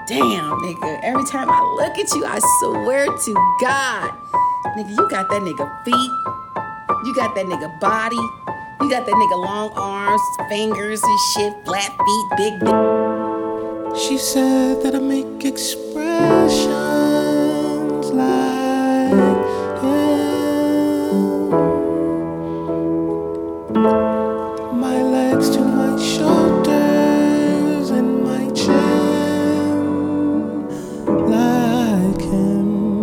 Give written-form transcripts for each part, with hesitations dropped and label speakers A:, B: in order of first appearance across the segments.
A: Damn, nigga. Every time I look at you, I swear to God, nigga, you got that nigga feet. You got that nigga body. You got that nigga long arms, fingers and shit, flat feet, big.
B: She said that I make expressions like my legs to my shoulders and my chin like him.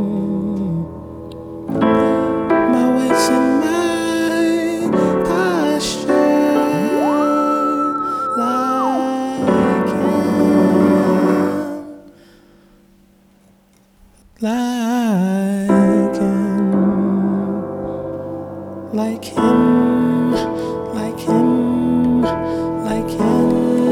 B: My waist and my posture like him. Like him. Like him. Like him. Like him.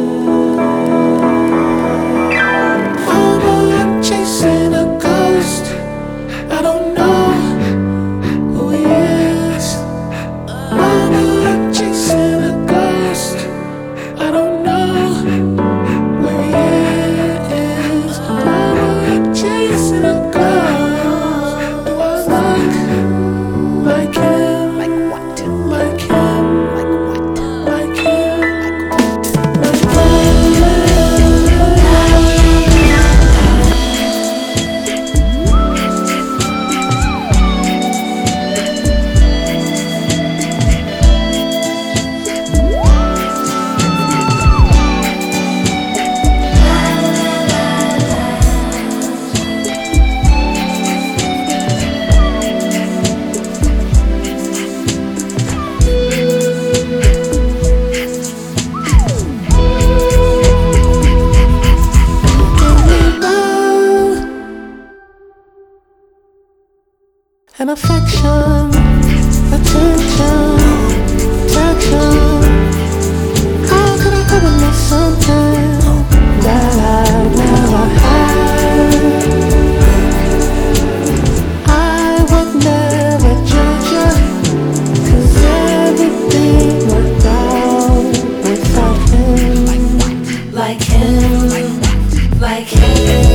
B: I'm chasing a ghost. I don't know who he is. I'm chasing a ghost. I don't know where he is. I'm chasing a ghost. Do I look like him?
A: Like what?
B: Like him?
A: Like what?
B: Like him? And affection, attention, protection. How could I ever miss something that I never had? I would never judge you, 'cause everything worked out without him.
C: Like him, like him.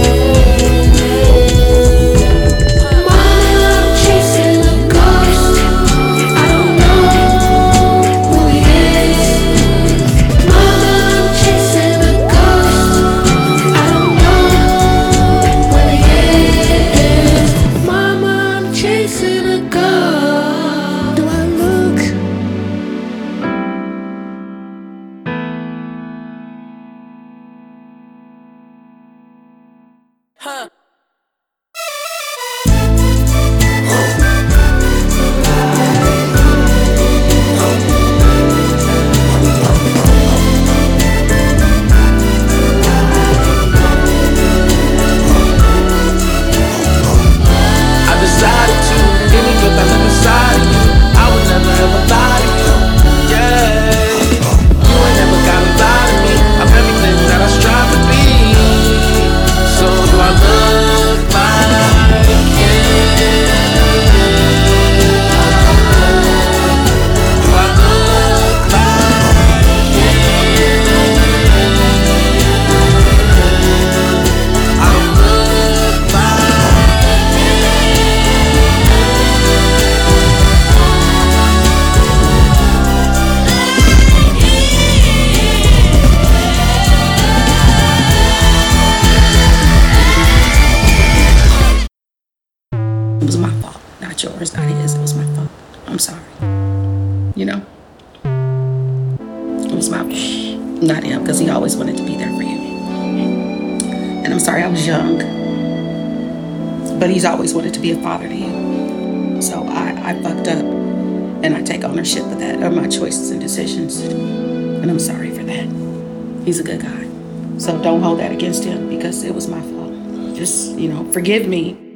C: I'm chasing a ghost. I don't know who he is. Mama, I'm chasing a ghost. I don't know where he is. Mama, I'm chasing a ghost.
B: Do I look?
D: I decided to give me good things inside of you. I would never ever lie to you. Yeah, you ain't never gotta lie to me. I'm everything that I strive to be. So do I look like him? Do I look like him? I don't look like
A: It was my fault, not yours, not his. It was my fault. I'm sorry. You know? It was my fault, not him, because he always wanted to be there for you. And I'm sorry I was young, but he's always wanted to be a father to you. So I fucked up, and I take ownership of that, of my choices and decisions. And I'm sorry for that. He's a good guy. So don't hold that against him, because it was my fault. Just, forgive me.